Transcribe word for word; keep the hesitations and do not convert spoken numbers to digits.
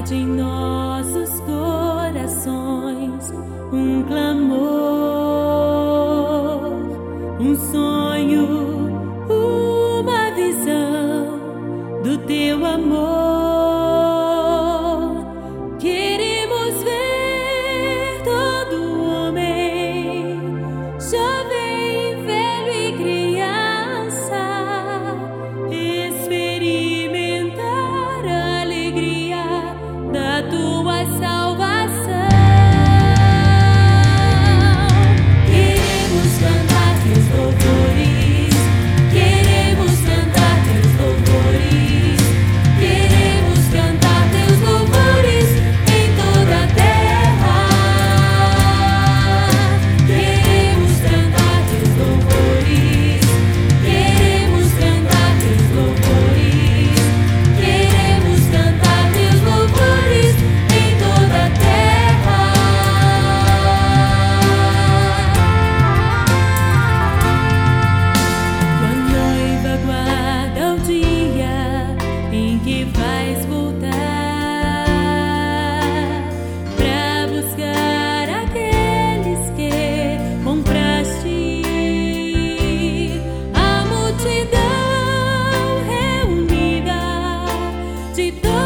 Acende em nossos corações um clamor, um sonho, uma visão do teu amor. Queremos ver todo homem, jovem, velho e criança, experimentar a alegria da tua salvação. Queremos cantar teus louvores, queremos cantar teus louvores, queremos cantar teus louvores em toda a terra. Queremos cantar teus louvores, queremos cantar teus louvores, queremos cantar teus louvores em toda a terra. Tua noiva aguarda o dia em que vais voltar pra buscar aqueles que compraste. A multidão reunida de todos